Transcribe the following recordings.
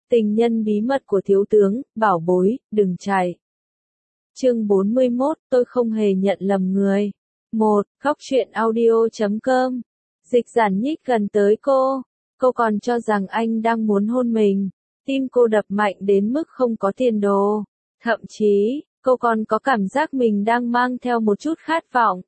Tình nhân bí mật của thiếu tướng, bảo bối, đừng chạy. Chương 41, tôi không hề nhận lầm người. 1. Góc truyện audio.com. Dịch Giản nhích gần tới cô. Cô còn cho rằng anh đang muốn hôn mình. Tim cô đập mạnh đến mức không có tiền đồ. Thậm chí, cô còn có cảm giác mình đang mang theo một chút khát vọng.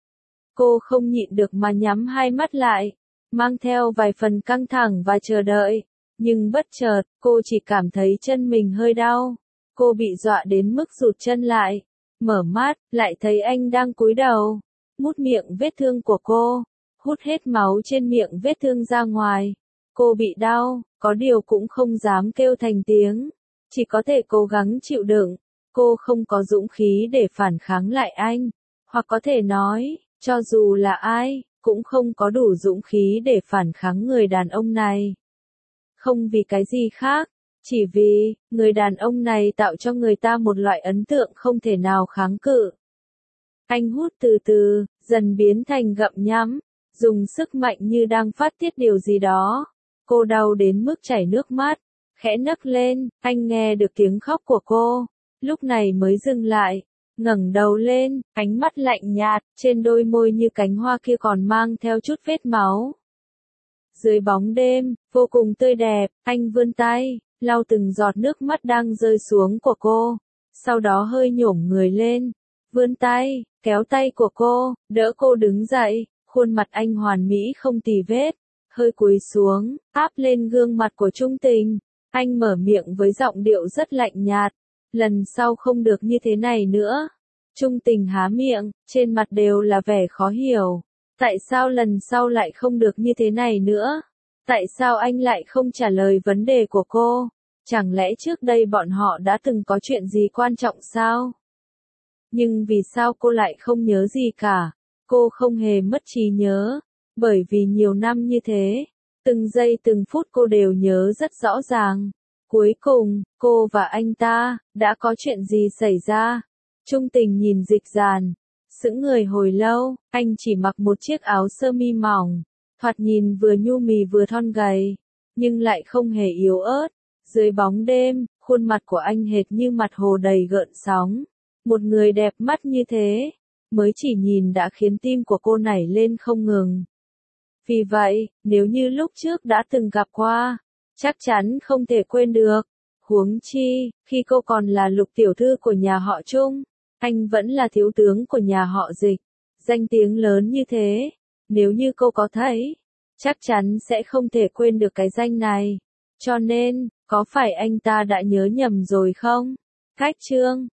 Cô không nhịn được mà nhắm hai mắt lại, mang theo vài phần căng thẳng và chờ đợi. Nhưng bất chợt, cô chỉ cảm thấy chân mình hơi đau. Cô bị dọa đến mức rụt chân lại. Mở mắt, lại thấy anh đang cúi đầu, mút miệng vết thương của cô, hút hết máu trên miệng vết thương ra ngoài. Cô bị đau, có điều cũng không dám kêu thành tiếng, chỉ có thể cố gắng chịu đựng. Cô không có dũng khí để phản kháng lại anh, hoặc có thể nói, cho dù là ai, cũng không có đủ dũng khí để phản kháng người đàn ông này. Không vì cái gì khác, chỉ vì, người đàn ông này tạo cho người ta một loại ấn tượng không thể nào kháng cự. Anh hút từ từ, dần biến thành gặm nhắm, dùng sức mạnh như đang phát tiết điều gì đó. Cô đau đến mức chảy nước mắt, khẽ nấc lên, anh nghe được tiếng khóc của cô, lúc này mới dừng lại, ngẩng đầu lên, ánh mắt lạnh nhạt, trên đôi môi như cánh hoa kia còn mang theo chút vết máu. Dưới bóng đêm, vô cùng tươi đẹp, anh vươn tay, lau từng giọt nước mắt đang rơi xuống của cô, sau đó hơi nhổm người lên, vươn tay, kéo tay của cô, đỡ cô đứng dậy, khuôn mặt anh hoàn mỹ không tì vết, hơi cúi xuống, áp lên gương mặt của Trung Tình, anh mở miệng với giọng điệu rất lạnh nhạt, lần sau không được như thế này nữa. Trung Tình há miệng, trên mặt đều là vẻ khó hiểu. Tại sao lần sau lại không được như thế này nữa? Tại sao anh lại không trả lời vấn đề của cô? Chẳng lẽ trước đây bọn họ đã từng có chuyện gì quan trọng sao? Nhưng vì sao cô lại không nhớ gì cả? Cô không hề mất trí nhớ, bởi vì nhiều năm như thế, từng giây từng phút cô đều nhớ rất rõ ràng. Cuối cùng, cô và anh ta, đã có chuyện gì xảy ra? Trung Tình nhìn Dịch Giản, sững người hồi lâu, anh chỉ mặc một chiếc áo sơ mi mỏng, thoạt nhìn vừa nhu mì vừa thon gầy, nhưng lại không hề yếu ớt. Dưới bóng đêm, khuôn mặt của anh hệt như mặt hồ đầy gợn sóng. Một người đẹp mắt như thế, mới chỉ nhìn đã khiến tim của cô nảy lên không ngừng. Vì vậy, nếu như lúc trước đã từng gặp qua, chắc chắn không thể quên được. Huống chi, khi cô còn là Lục tiểu thư của nhà họ Trung, anh vẫn là thiếu tướng của nhà họ Dịch. Danh tiếng lớn như thế, nếu như cô có thấy, chắc chắn sẽ không thể quên được cái danh này. Cho nên, có phải anh ta đã nhớ nhầm rồi không? Cách chương